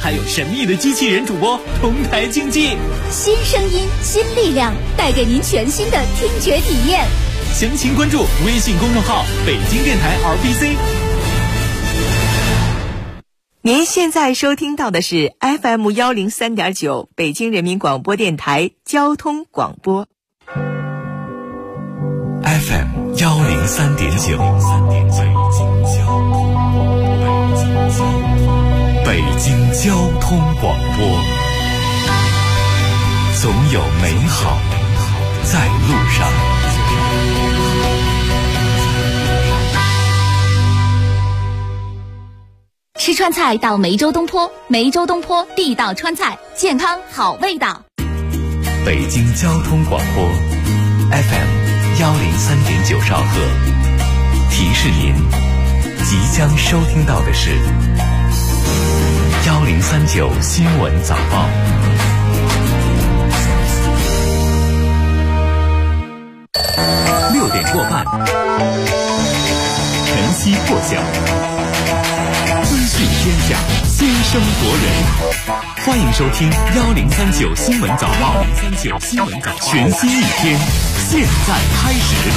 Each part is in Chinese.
还有神秘的机器人主播同台竞技。 新声音，新力量，带给您全新的听觉体验。 详情关注微信公众号北京电台 RBC。 您现在收听到的是 FM 103.9北京人民广播电台交通广播。 FM 103.9，北京交通广播，总有美好在路上。 吃川菜到梅州东坡，梅州东坡地道川菜，健康好味道。 北京交通广播 FM 103.9兆赫，提示您即将收听到的是1039新闻早报。6点过半，晨曦破晓，资讯天下，先声夺人。欢迎收听1039新闻早报，1039新闻早报，全新一天，现在开始。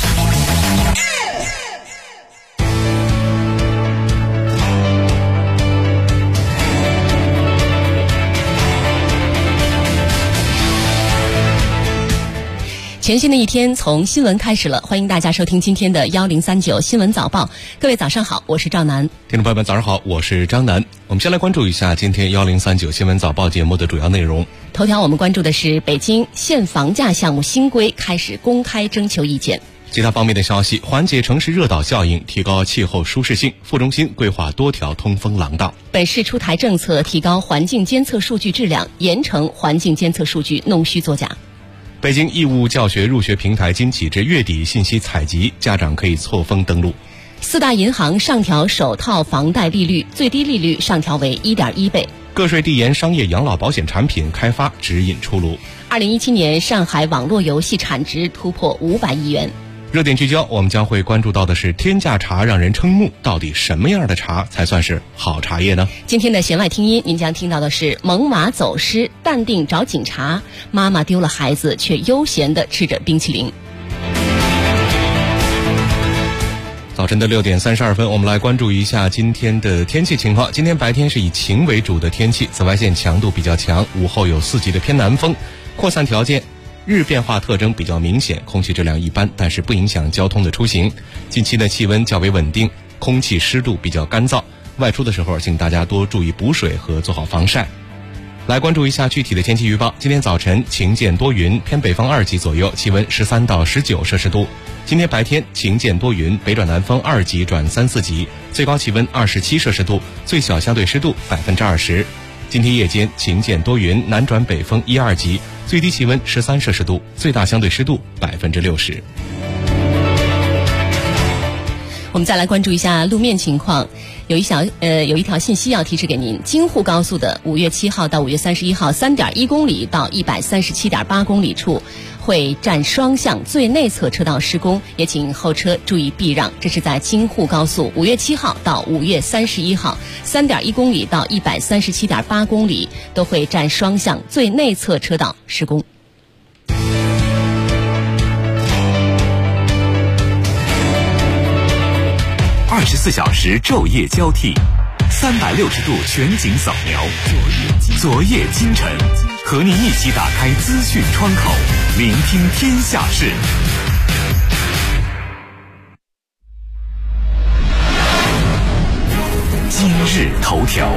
全新的一天从新闻开始了，欢迎大家收听今天的1039新闻早报。各位早上好，我是赵楠。 听众朋友们早上好，我是张楠。我们先来关注一下今天1039新闻早报节目的主要内容。 头条我们关注的是北京限房价项目新规开始公开征求意见。 其他方面的消息，缓解城市热岛效应，提高气候舒适性，副中心规划多条通风廊道。 本市出台政策，提高环境监测数据质量，严惩环境监测数据弄虚作假。 北京义务教学入学平台今起至月底信息采集，家长可以错峰登录。 4大银行上调首套房贷利率，最低利率上调为 1.1 倍。 个税递延商业养老保险产品开发指引出炉。 2017年上海网络游戏产值突破500亿元。 热点聚焦，我们将会关注到的是天价茶让人瞠目，到底什么样的茶才算是好茶叶呢？ 今天的弦外听音，您将听到的是萌娃走失，淡定找警察，妈妈丢了孩子却悠闲地吃着冰淇淋。 早晨的6点32分，我们来关注一下今天的天气情况。今天白天是以晴为主的天气，紫外线强度比较强，午后有4级的偏南风，扩散条件日变化特征比较明显，空气质量一般，但是不影响交通的出行。近期的气温较为稳定，空气湿度比较干燥，外出的时候请大家多注意补水和做好防晒。来关注一下具体的天气预报。今天早晨晴间多云，偏北风2级左右，气温13到19摄氏度。今天白天晴间多云，北转南风2级转3、4级，最高气温27摄氏度，最小相对湿度20%。今天夜间晴间多云，南转北风1、2级，最低气温13摄氏度，最大相对湿度60%。 我们再来关注一下路面情况，有一条信息要提示给您：京沪高速的5月7号到5月31号3.1公里到137.8公里处会占双向最内侧车道施工，也请后车注意避让。这是在京沪高速5月7号到5月31号3.1公里到137.8公里都会占双向最内侧车道施工。 24小时昼夜交替，360度全景扫描，昨夜今晨，和您一起打开资讯窗口，聆听天下事。今日头条。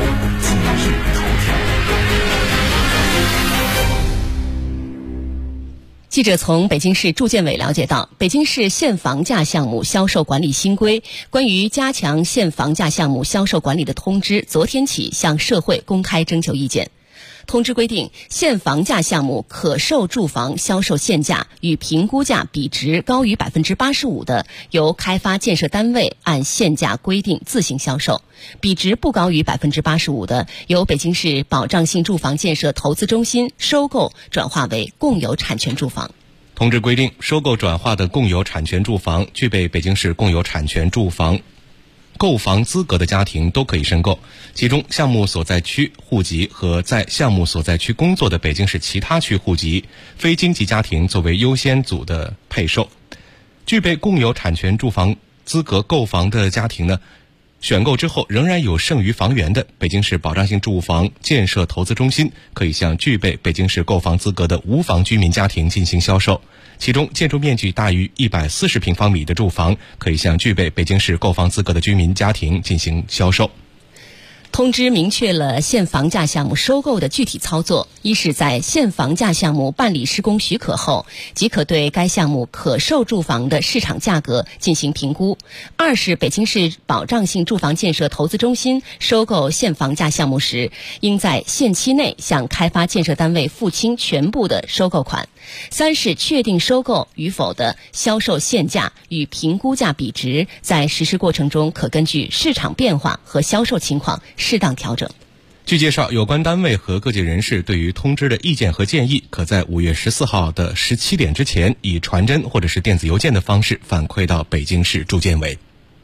记者从北京市住建委了解到，北京市限房价项目销售管理新规关于加强限房价项目销售管理的通知昨天起向社会公开征求意见。通知规定，限房价项目可售住房销售限价与评估价比值高于 85% 的，由开发建设单位按限价规定自行销售；比值不高于 85% 的，由北京市保障性住房建设投资中心收购转化为共有产权住房。 通知规定，收购转化的共有产权住房具备北京市共有产权住房购房资格的家庭都可以申购，其中项目所在区户籍和在项目所在区工作的北京市其他区户籍非京籍家庭作为优先组的配售。具备共有产权住房资格购房的家庭呢，选购之后仍然有剩余房源的，北京市保障性住房建设投资中心可以向具备北京市购房资格的无房居民家庭进行销售。其中建筑面积大于140平方米的住房可以向具备北京市购房资格的居民家庭进行销售。 通知明确了现房价项目收购的具体操作：一是在现房价项目办理施工许可后，即可对该项目可售住房的市场价格进行评估；二是北京市保障性住房建设投资中心收购现房价项目时，应在限期内向开发建设单位付清全部的收购款；三是确定收购与否的销售现价与评估价比值，在实施过程中可根据市场变化和销售情况适当调整。 据介绍，有关单位和各界人士对于通知的意见和建议，可在5月14号的17点之前，以传真或者是电子邮件的方式反馈到北京市住建委。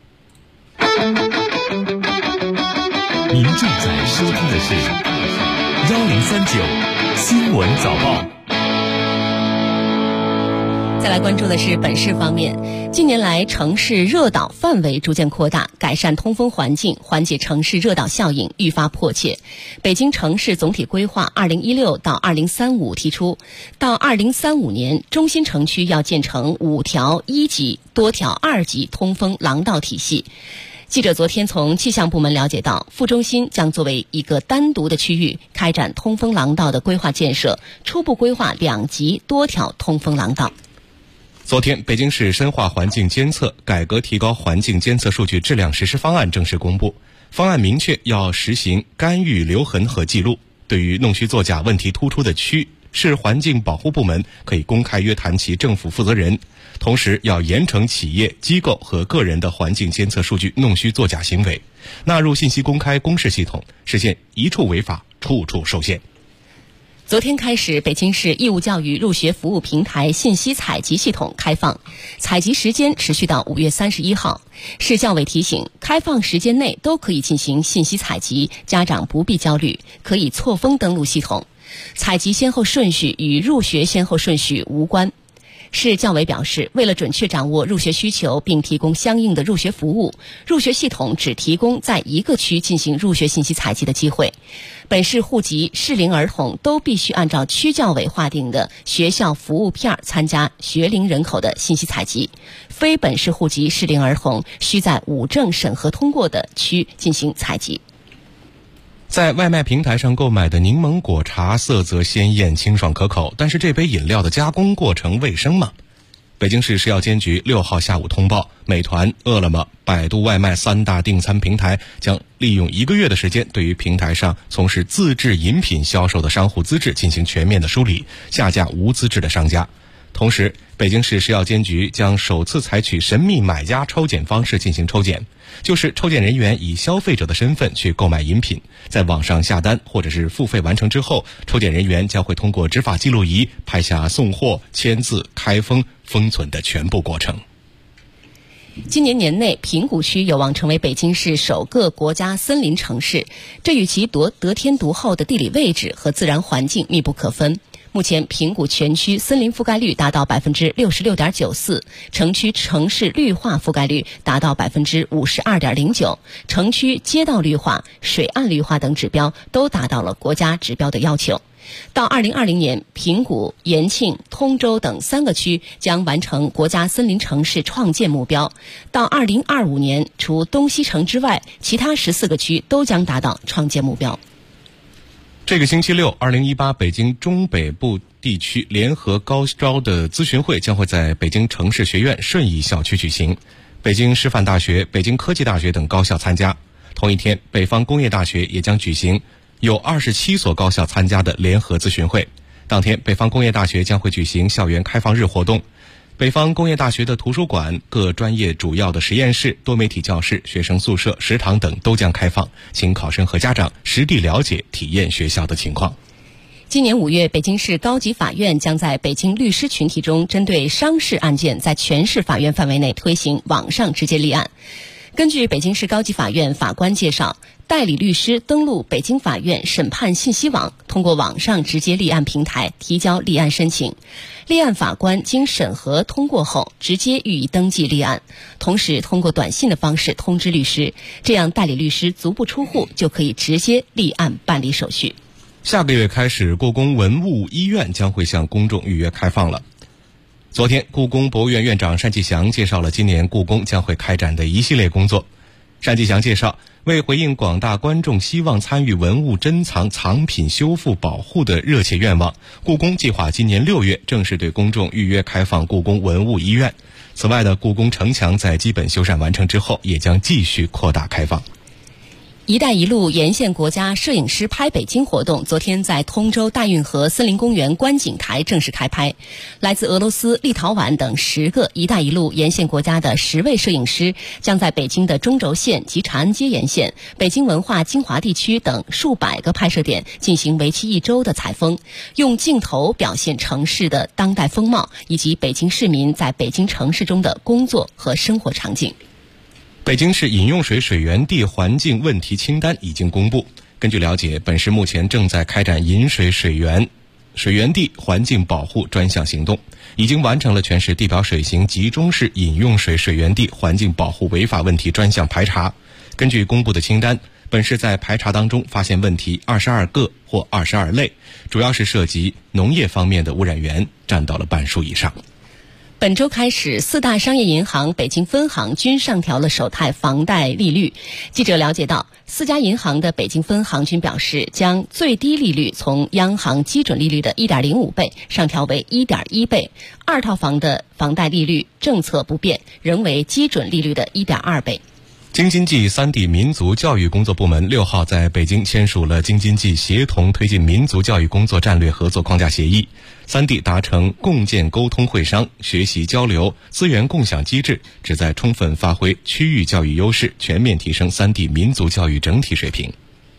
您正在收听的是1039新闻早报。 再来关注的是本市方面，近年来城市热岛范围逐渐扩大，改善通风环境，缓解城市热岛效应愈发迫切。北京城市总体规划2016到2035提出，到2035年，中心城区要建成5条1级、多条2级通风廊道体系。记者昨天从气象部门了解到，副中心将作为一个单独的区域开展通风廊道的规划建设，初步规划2级多条通风廊道。 昨天，北京市深化环境监测，改革提高环境监测数据质量实施方案正式公布。方案明确要实行干预留痕和记录，对于弄虚作假问题突出的区，市环境保护部门可以公开约谈其政府负责人，同时要严惩企业、机构和个人的环境监测数据弄虚作假行为，纳入信息公开公示系统，实现一处违法，处处受限。 昨天开始，北京市义务教育入学服务平台信息采集系统开放，采集时间持续到5月31号。市教委提醒，开放时间内都可以进行信息采集，家长不必焦虑，可以错峰登录系统。采集先后顺序与入学先后顺序无关。市教委表示，为了准确掌握入学需求并提供相应的入学服务，入学系统只提供在一个区进行入学信息采集的机会。本市户籍适龄儿童都必须按照区教委划定的学校服务片参加学龄人口的信息采集，非本市户籍适龄儿童需在5证审核通过的区进行采集。 在外卖平台上购买的柠檬果茶色泽鲜艳、清爽可口，但是这杯饮料的加工过程卫生吗？北京市食药监局6号下午通报，美团、饿了么、百度外卖3大订餐平台将利用1个月的时间，对于平台上从事自制饮品销售的商户资质进行全面的梳理，下架无资质的商家。同时，北京市食药监局将首次采取神秘买家抽检方式进行抽检，就是抽检人员以消费者的身份去购买饮品，在网上下单或者是付费完成之后，抽检人员将会通过执法记录仪拍下送货、签字、开封、封存的全部过程。 今年年内，平谷区有望成为北京市首个国家森林城市，这与其得天独厚的地理位置和自然环境密不可分。目前，平谷全区森林覆盖率达到66.94%，城区城市绿化覆盖率达到52.09%，城区街道绿化、水岸绿化等指标都达到了国家指标的要求。到2020年，平谷、延庆、通州等3个区将完成国家森林城市创建目标。到2025年，除东西城之外，其他14个区都将达到创建目标。 这个星期六，2018北京中北部地区联合高招的咨询会将会在北京城市学院顺义校区举行，北京师范大学、北京科技大学等高校参加。同一天，北方工业大学也将举行有27所高校参加的联合咨询会。当天，北方工业大学将会举行校园开放日活动。北方工业大学的图书馆、各专业主要的实验室、多媒体教室、学生宿舍、食堂等都将开放，请考生和家长实地了解、体验学校的情况。 今年5月，北京市高级法院将在北京律师群体中针对商事案件，在全市法院范围内推行网上直接立案。 根据北京市高级法院法官介绍，代理律师登录北京法院审判信息网，通过网上直接立案平台提交立案申请，立案法官经审核通过后直接予以登记立案，同时通过短信的方式通知律师，这样代理律师足不出户就可以直接立案办理手续。 下个月开始，故宫文物医院将会向公众预约开放了。昨天，故宫博物院院长单霁翔介绍了今年故宫将会开展的一系列工作。单霁翔介绍，为回应广大观众希望参与文物珍藏、藏品修复保护的热切愿望，故宫计划今年6月正式对公众预约开放故宫文物医院。此外的故宫城墙在基本修缮完成之后，也将继续扩大开放。 一带一路沿线国家摄影师拍北京活动昨天在通州大运河森林公园观景台正式开拍，来自俄罗斯、立陶宛等10个一带一路沿线国家的10位摄影师将在北京的中轴线及长安街沿线、北京文化精华地区等数百个拍摄点进行为期1周的采风，用镜头表现城市的当代风貌以及北京市民在北京城市中的工作和生活场景。 北京市饮用水水源地环境问题清单已经公布。根据了解，本市目前正在开展饮水水源地环境保护专项行动，已经完成了全市地表水型集中式饮用水水源地环境保护违法问题专项排查。根据公布的清单，本市在排查当中发现问题22个或22类，主要是涉及农业方面的污染源，占到了半数以上。 本周开始，4大商业银行北京分行均上调了首贷房贷利率。记者了解到，4家银行的北京分行均表示，将最低利率从央行基准利率的 1.05 倍上调为 1.1 倍，2套房的房贷利率政策不变，仍为基准利率的 1.2 倍。 京津冀3地民族教育工作部门6号在北京签署了京津冀协同推进民族教育工作战略合作框架协议，3地达成共建沟通会商、学习交流、资源共享机制，旨在充分发挥区域教育优势，全面提升3地民族教育整体水平。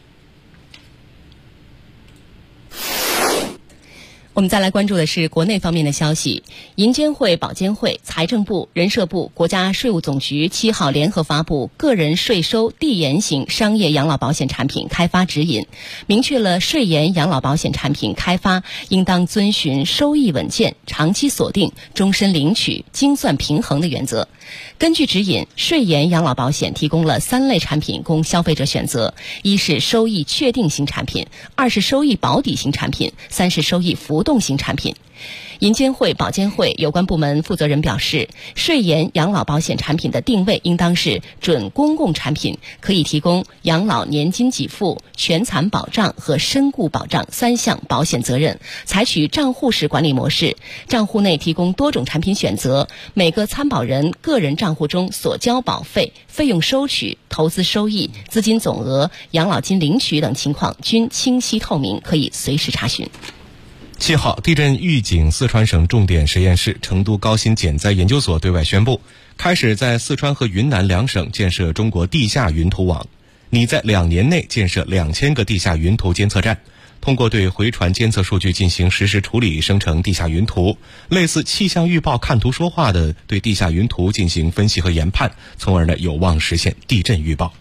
我们再来关注的是国内方面的消息。银监会、保监会、财政部、人社部、国家税务总局7号联合发布个人税收递延型商业养老保险产品开发指引，明确了税延养老保险产品开发应当遵循收益稳健、长期锁定、终身领取、精算平衡的原则。根据指引，税延养老保险提供了3类产品供消费者选择：一是收益确定型产品，2是收益保底型产品，3是收益浮动型产品。银监会、保监会有关部门负责人表示，税延养老保险产品的定位应当是准公共产品，可以提供养老年金给付、全残保障和身故保障3项保险责任，采取账户式管理模式，账户内提供多种产品选择，每个参保人个人账户中所交保费、费用收取、投资收益、资金总额、养老金领取等情况均清晰透明，可以随时查询。 7号，地震预警四川省重点实验室成都高新减灾研究所对外宣布，开始在四川和云南2省建设中国地下云图网，拟在2年内建设2000个地下云图监测站，通过对回传监测数据进行实时处理，生成地下云图，类似气象预报看图说话的对地下云图进行分析和研判，从而有望实现地震预报。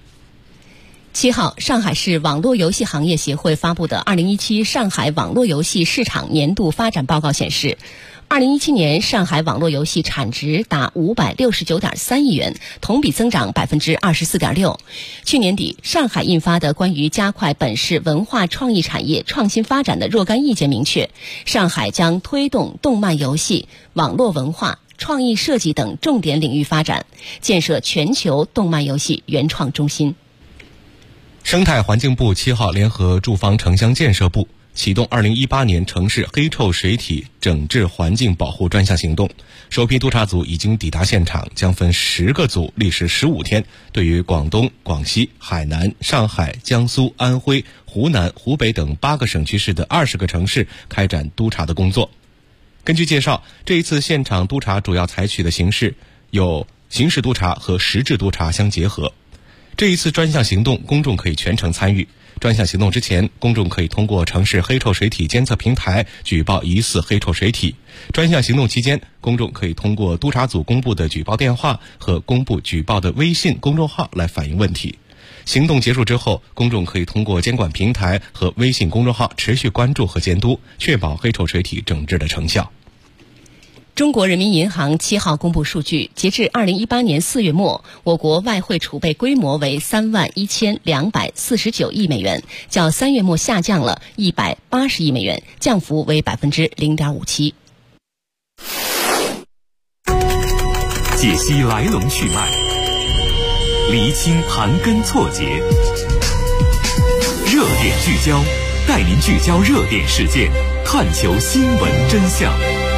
7号，上海市网络游戏行业协会发布的2017上海网络游戏市场年度发展报告显示，2017年上海网络游戏产值达569.3亿元，同比增长24.6%。去年底，上海印发的关于加快本市文化创意产业创新发展的若干意见明确，上海将推动动漫游戏、网络文化、创意设计等重点领域发展，建设全球动漫游戏原创中心。 生态环境部7号联合住房城乡建设部启动2018年城市黑臭水体整治环境保护专项行动，首批督查组已经抵达现场，将分10个组，历时15天，对于广东、广西、海南、上海、江苏、安徽、湖南、湖北等8个省区市的20个城市开展督查的工作。根据介绍，这一次现场督查主要采取的形式有刑事督查和实质督查相结合。这一次专项行动，公众可以全程参与。 专项行动之前，公众可以通过城市黑臭水体监测平台举报疑似黑臭水体。专项行动期间，公众可以通过督查组公布的举报电话和公布举报的微信公众号来反映问题。行动结束之后，公众可以通过监管平台和微信公众号持续关注和监督，确保黑臭水体整治的成效。 中国人民银行7号公布数据，截至2018年4月末，我国外汇储备规模为31249亿美元，较3月末下降了180亿美元，降幅为0.57%。 解析来龙去脉，厘清盘根错节，热点聚焦，带您聚焦热点事件，探求新闻真相。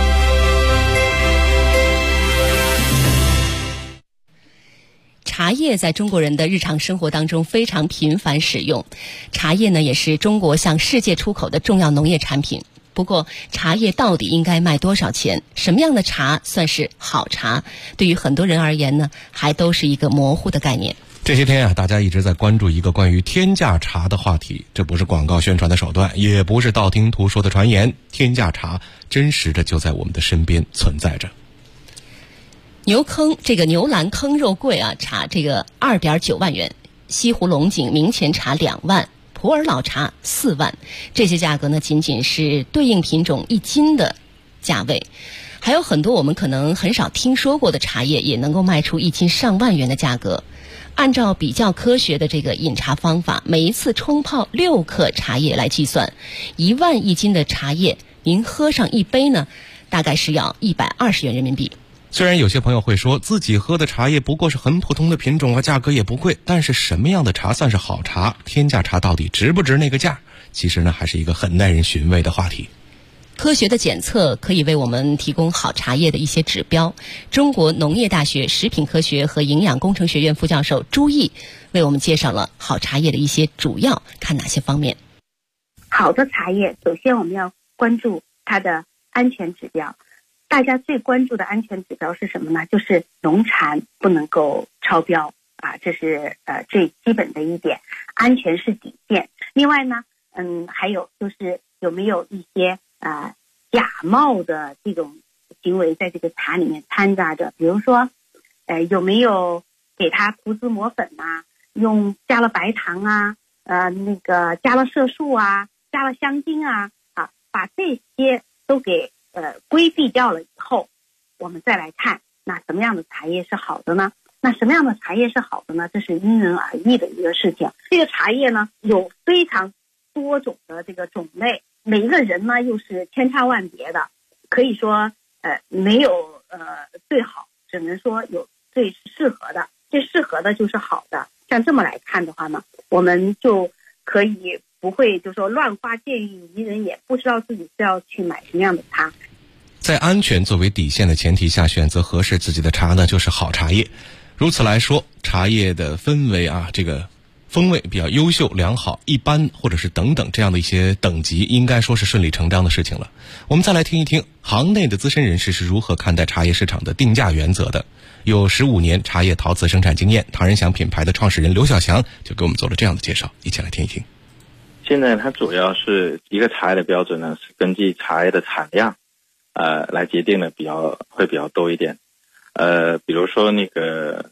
茶叶在中国人的日常生活当中非常频繁使用，茶叶呢也是中国向世界出口的重要农业产品。不过，茶叶到底应该卖多少钱？什么样的茶算是好茶？对于很多人而言呢，还都是一个模糊的概念。 这些天啊，大家一直在关注一个关于天价茶的话题，这不是广告宣传的手段，也不是道听途说的传言，天价茶真实的就在我们的身边存在着。 牛栏坑肉桂啊，茶这个2.9万元，西湖龙井明前茶2万，普洱老茶4万，这些价格呢仅仅是对应品种1斤的价位。还有很多我们可能很少听说过的茶叶，也能够卖出1斤上万元的价格。按照比较科学的这个饮茶方法，每一次冲泡6克茶叶来计算，1万1斤的茶叶，您喝上一杯呢，大概是要120元人民币。 虽然有些朋友会说自己喝的茶叶不过是很普通的品种啊，价格也不贵，但是什么样的茶算是好茶？天价茶到底值不值那个价？其实呢，还是一个很耐人寻味的话题。 科学的检测可以为我们提供好茶叶的一些指标。中国农业大学食品科学和营养工程学院副教授朱毅为我们介绍了好茶叶的一些主要看哪些方面。 好的茶叶，首先我们要关注它的安全指标。大家最关注的安全指标是什么呢？就是农残不能够超标啊，这是最基本的一点，安全是底线。另外呢，还有就是有没有一些假冒的这种行为在这个茶里面掺杂着，比如说有没有给它涂脂抹粉啊，加了白糖啊，加了色素啊，加了香精啊，把这些都给规避掉了以后，我们再来看那什么样的茶叶是好的呢？那什么样的茶叶是好的呢？这是因人而异的一个事情。这个茶叶呢有非常多种的这个种类，每一个人呢又是千差万别的，可以说没有最好，只能说有最适合的，最适合的就是好的。像这么来看的话呢，我们就可以不会就说乱花渐欲迷人眼，不知道自己是要去买什么样的茶。 在安全作为底线的前提下，选择合适自己的茶呢，就是好茶叶。如此来说，茶叶的氛围啊，这个风味比较优秀、良好、一般或者是等等这样的一些等级，应该说是顺理成章的事情了。我们再来听一听行内的资深人士是如何看待茶叶市场的定价原则的。有15年茶叶陶瓷生产经验，唐人祥品牌的创始人刘小祥就给我们做了这样的介绍，一起来听一听。 现在它主要是一个茶叶的标准呢，是根据茶叶的产量来决定的，会比较多一点。比如说那个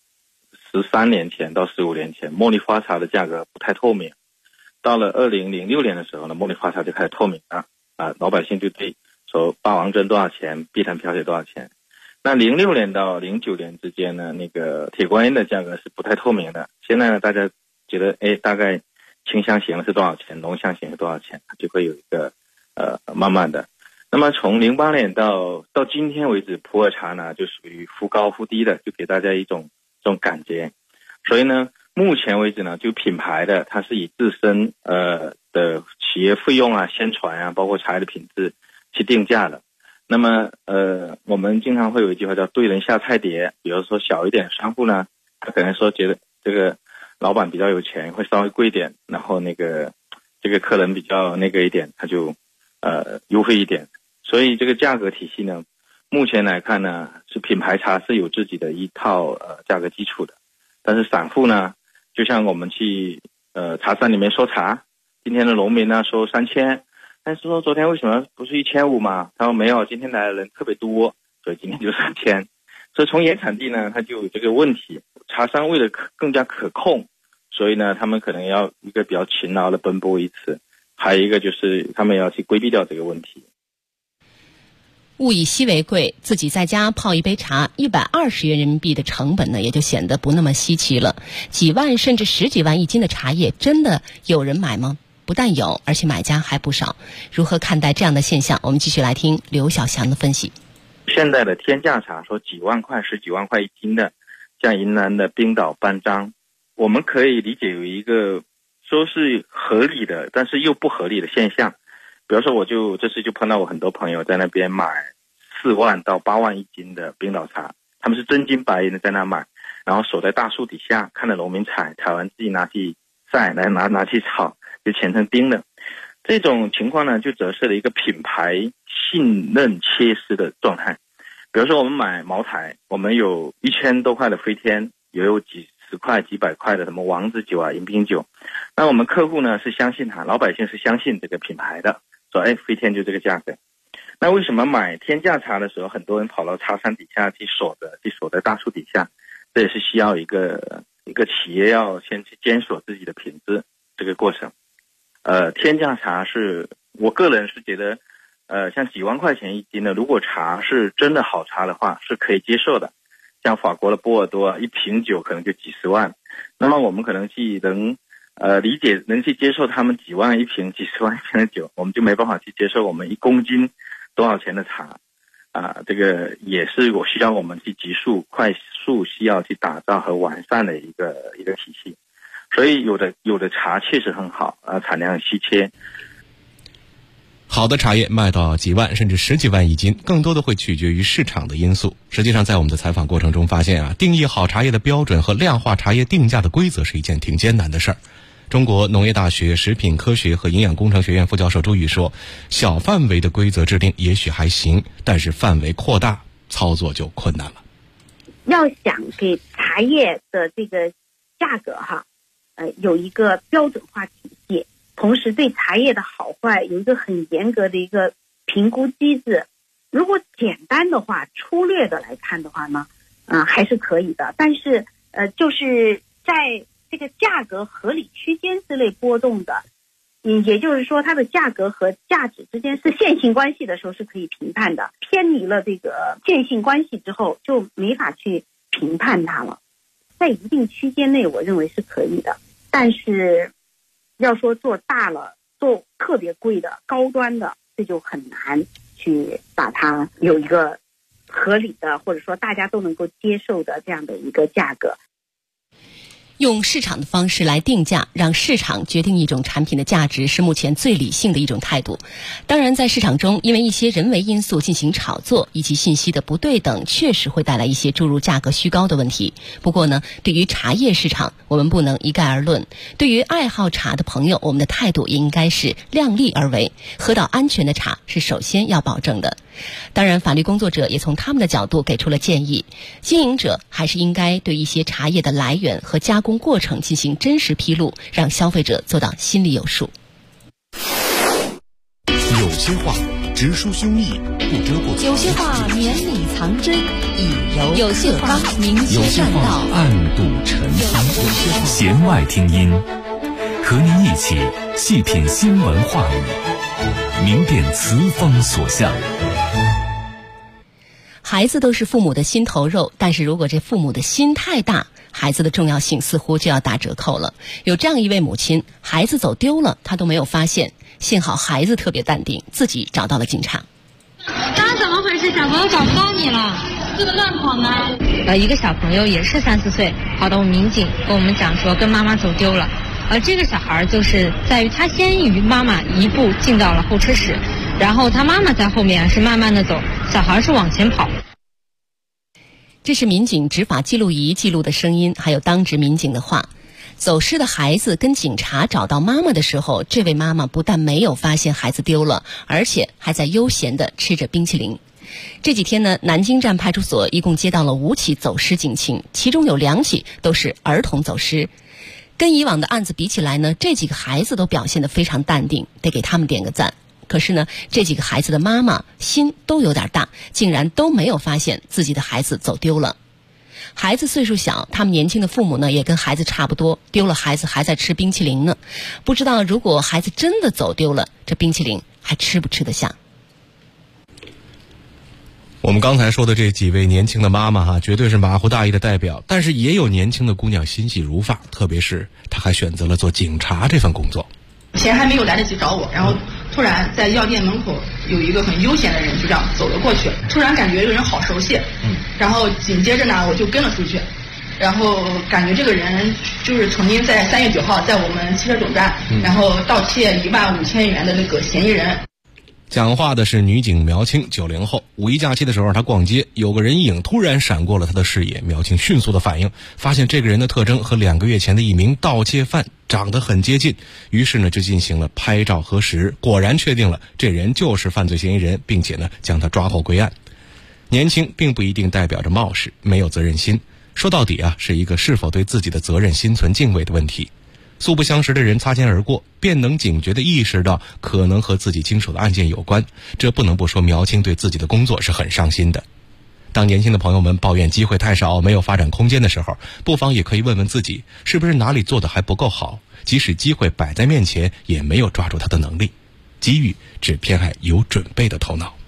13年前到15年前，茉莉花茶的价格不太透明。到了2006年的时候呢，茉莉花茶就开始透明了老百姓就对说霸王针多少钱，碧潭飘雪多少钱。那06年到09年之间呢，那个铁观音的价格是不太透明的。现在呢，大家觉得大概清香型是多少钱，浓香型是多少钱，就会有一个慢慢的。那么从08年到今天为止，普洱茶呢就属于忽高忽低的，就给大家一种这种感觉。所以呢，目前为止呢，就品牌的它是以自身的企业费用啊、宣传啊，包括茶叶的品质去定价的。那么我们经常会有一句话叫对人下菜碟，比如说小一点商户呢，他可能说觉得这个老板比较有钱，会稍微贵一点，然后这个客人比较一点，他就优惠一点。所以这个价格体系呢，目前来看呢，是品牌茶是有自己的一套价格基础的。但是散户呢，就像我们去茶山里面收茶，今天的农民呢收3000，但是说昨天为什么不是1500嘛？他说没有，今天来的人特别多，所以今天就3000。所以从原产地呢，它就有这个问题。茶商为了更加可控，所以呢，他们可能要一个比较勤劳的奔波一次，还有一个就是他们要去规避掉这个问题。 物以稀为贵，自己在家泡一杯茶，120元人民币的成本呢，也就显得不那么稀奇了。几万甚至10几万一斤的茶叶，真的有人买吗？不但有，而且买家还不少。如何看待这样的现象？我们继续来听刘小祥的分析。 现在的天价茶说几万块、10几万块一斤的，像云南的冰岛班章，我们可以理解有一个说是合理的，但是又不合理的现象。比如说，我这次就碰到我很多朋友在那边买4万到8万一斤的冰岛茶，他们是真金白银的在那买，然后守在大树底下看着农民采完自己拿去晒，拿去炒，就切成冰的。这种情况呢，就折射了一个品牌信任缺失的状态。比如说我们买茅台，我们有1000多块的飞天，也有几十块、几百块的什么王子酒啊、迎宾酒。那我们客户呢是相信它，老百姓是相信这个品牌的，说飞天就这个价格。那为什么买天价茶的时候，很多人跑到茶山底下去守在大树底下？这也是需要一个企业要先去坚守自己的品质这个过程。天价茶是我个人是觉得，像几万块钱一斤的，如果茶是真的好茶的话，是可以接受的。像法国的波尔多一瓶酒可能就几十万，那么我们可能能理解，能去接受他们几万一瓶、几十万一瓶的酒，我们就没办法去接受我们1公斤多少钱的茶。这个也是我需要我们去快速需要去打造和完善的一个体系。所以有的茶确实很好，产量稀缺。 好的茶叶卖到几万甚至10几万一斤，更多的会取决于市场的因素。实际上在我们的采访过程中发现定义好茶叶的标准和量化茶叶定价的规则是一件挺艰难的事儿。中国农业大学食品科学和营养工程学院副教授朱宇说，小范围的规则制定也许还行，但是范围扩大，操作就困难了。 要想给茶叶的这个价格有一个标准化体系，同时对茶叶的好坏有一个很严格的一个评估机制。如果简单的话、粗略的来看的话呢，还是可以的。但是就是在这个价格合理区间之内波动的，也就是说它的价格和价值之间是线性关系的时候是可以评判的，偏离了这个线性关系之后就没法去评判它了。在一定区间内我认为是可以的，但是要说做大了、做特别贵的、高端的，这就很难去把它有一个合理的或者说大家都能够接受的这样的一个价格。 用市场的方式来定价，让市场决定一种产品的价值，是目前最理性的一种态度。当然，在市场中，因为一些人为因素进行炒作以及信息的不对等，确实会带来一些诸如价格虚高的问题。不过呢，对于茶叶市场，我们不能一概而论。对于爱好茶的朋友，我们的态度也应该是量力而为，喝到安全的茶是首先要保证的。当然，法律工作者也从他们的角度给出了建议，经营者还是应该对一些茶叶的来源和加工过程进行真实披露，让消费者做到心里有数。 有些话直抒胸臆，不遮不藏； 有些话绵里藏针，以柔有些话明有些确善道， 话暗度陈仓。弦外听音，和您一起细品新闻话语，明辨词风所向。 孩子都是父母的心头肉，但是如果这父母的心太大，孩子的重要性似乎就要打折扣了。有这样一位母亲，孩子走丢了，她都没有发现，幸好孩子特别淡定，自己找到了警察。 刚怎么回事？小朋友找不到你了，这么乱跑呢？一个小朋友也是3、4岁，跑到我们民警跟我们讲说跟妈妈走丢了。这个小孩就是在于他先于妈妈一步进到了候车室，然后他妈妈在后面是慢慢的走，小孩是往前跑。 这是民警执法记录仪记录的声音，还有当值民警的话。走失的孩子跟警察找到妈妈的时候，这位妈妈不但没有发现孩子丢了，而且还在悠闲地吃着冰淇淋。这几天呢，南京站派出所一共接到了5起走失警情，其中有2起都是儿童走失。 跟以往的案子比起来呢，这几个孩子都表现得非常淡定，得给他们点个赞。可是呢，这几个孩子的妈妈心都有点大，竟然都没有发现自己的孩子走丢了。孩子岁数小，他们年轻的父母呢也跟孩子差不多，丢了孩子还在吃冰淇淋呢。不知道如果孩子真的走丢了，这冰淇淋还吃不吃得下？ 我们刚才说的这几位年轻的妈妈绝对是马虎大意的代表，但是也有年轻的姑娘欣喜如发，特别是她还选择了做警察这份工作。 钱还没有来得及找我，然后突然在药店门口有一个很悠闲的人就这样走了过去，突然感觉这个人好熟悉，然后紧接着呢我就跟了出去，然后感觉这个人就是曾经在3月9号在我们汽车总站，然后盗窃15000元的那个嫌疑人。 讲话的是女警苗青，90后。五一假期的时候，她逛街，有个人影突然闪过了她的视野。苗青迅速的反应，发现这个人的特征和2个月前的一名盗窃犯长得很接近，于是呢就进行了拍照核实，果然确定了这人就是犯罪嫌疑人，并且呢将他抓获归案。年轻并不一定代表着冒失，没有责任心，说到底是一个是否对自己的责任心存敬畏的问题。素不相识的人擦肩而过，便能警觉地意识到可能和自己经手的案件有关，这不能不说苗青对自己的工作是很上心的。当年轻的朋友们抱怨机会太少，没有发展空间的时候，不妨也可以问问自己，是不是哪里做得还不够好，即使机会摆在面前，也没有抓住它的能力。机遇只偏爱有准备的头脑。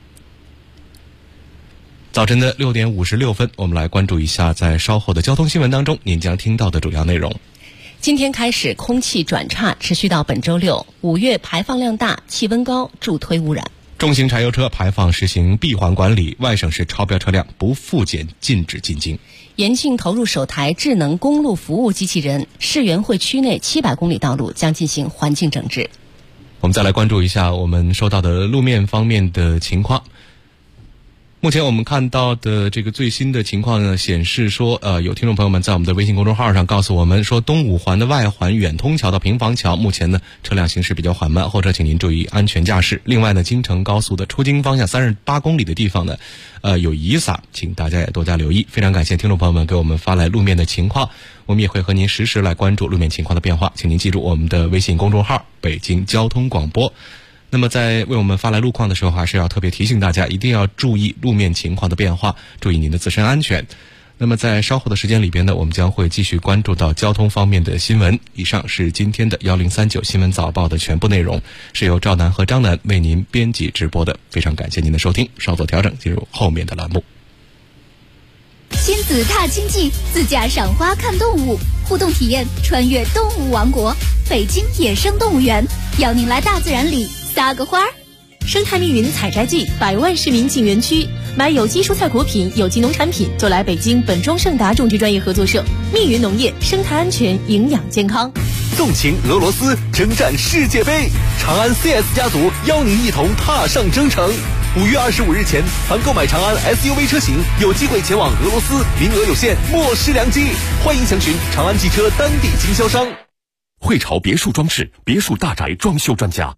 早晨的6点56分，我们来关注一下在稍后的交通新闻当中您将听到的主要内容。 今天开始空气转差，持续到本周6。5月排放量大，气温高，助推污染。 重型柴油车排放实行闭环管理，外省市超标车辆不复检禁止进京。 延庆投入首台智能公路服务机器人，市原会区内700公里道路将进行环境整治。 我们再来关注一下我们收到的路面方面的情况。目前我们看到的这个最新的情况呢，显示说，有听众朋友们在我们的微信公众号上告诉我们说，东五环的外环远通桥到平房桥，目前呢车辆行驶比较缓慢，后车请您注意安全驾驶。另外呢，京承高速的出京方向38公里的地方呢，有遗撒，请大家也多加留意。非常感谢听众朋友们给我们发来路面的情况，我们也会和您实时来关注路面情况的变化，请您记住我们的微信公众号北京交通广播。那么在为我们发来路况的时候，还是要特别提醒大家，一定要注意路面情况的变化，注意您的自身安全。那么在稍后的时间里边呢，我们将会继续关注到交通方面的新闻。以上是今天的1039新闻早报的全部内容，是由赵楠和张楠为您编辑直播的。非常感谢您的收听，稍作调整，进入后面的栏目。 亲子踏青记，自驾赏花看动物，互动体验穿越动物王国，北京野生动物园，邀您来大自然里撒个花儿。 生态密云采摘季，100万市民进园区，买有机蔬菜果品、有机农产品，就来北京本庄盛达种植专业合作社，密云农业，生态安全，营养健康。 纵情俄罗斯，征战世界杯，长安 CS 家族邀您一同踏上征程。5月25日前，凡购买长安 SUV 车型，有机会前往俄罗斯，名额有限，莫失良机。欢迎详询长安汽车当地经销商。 汇潮别墅装饰，别墅大宅装修专家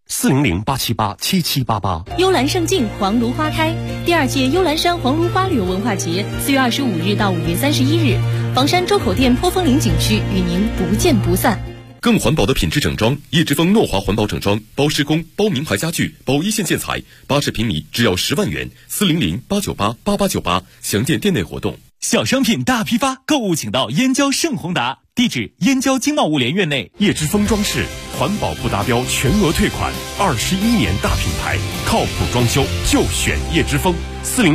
，400-878-7788。 幽兰胜境，黄芦花开。第2届幽兰山黄芦花旅游文化节，4月25日到5月31日，房山周口店坡峰岭景区与您不见不散。 更环保的品质整装，叶之峰诺华环保整装，包施工，包名牌家具，包一线建材，80平米只要10万元，400-898-8898，详见店内活动。 小商品大批发，购物请到燕郊盛宏达，地址燕郊经贸物联院内。 叶之峰装饰，环保不达标全额退款，21年大品牌，靠谱装修就选叶之峰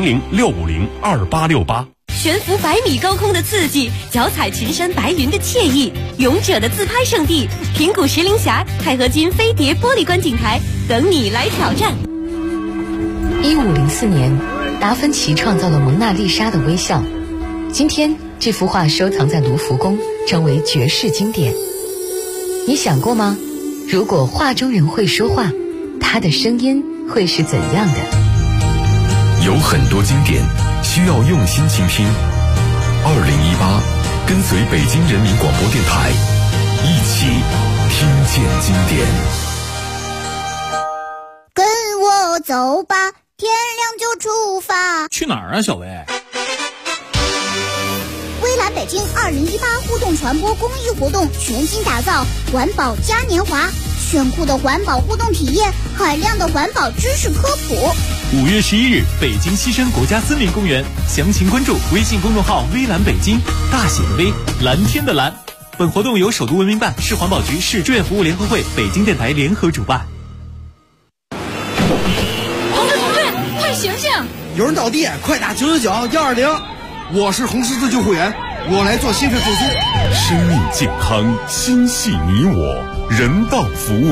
，400-650-2868。 悬浮100米高空的刺激，脚踩群山白云的惬意，勇者的自拍圣地平谷石林峡钛合金飞碟玻璃观景台，等你来挑战。 1504年，达芬奇创造了蒙娜丽莎的微笑，今天这幅画收藏在卢浮宫，成为绝世经典。你想过吗？如果画中人会说话，他的声音会是怎样的？ 有很多经典需要用心倾听。2018，跟随北京人民广播电台，一起听见经典。 跟我走吧，天亮就出发。 去哪儿啊，小薇？ 蔚蓝北京2018互动传播公益活动全新打造环保嘉年华，炫酷的环保互动体验，海量的环保知识科普。 5月11日，北京西山国家森林公园，详情关注微信公众号“微蓝北京”，大写的微，蓝天的蓝。本活动由首都文明办、市环保局、市志愿服务联合会、北京电台联合主办。 同志，快醒醒！ 有人倒地，快打999-120。我是红十字救护员，我来做心肺复苏。 生命健康，心系你我，人道服务。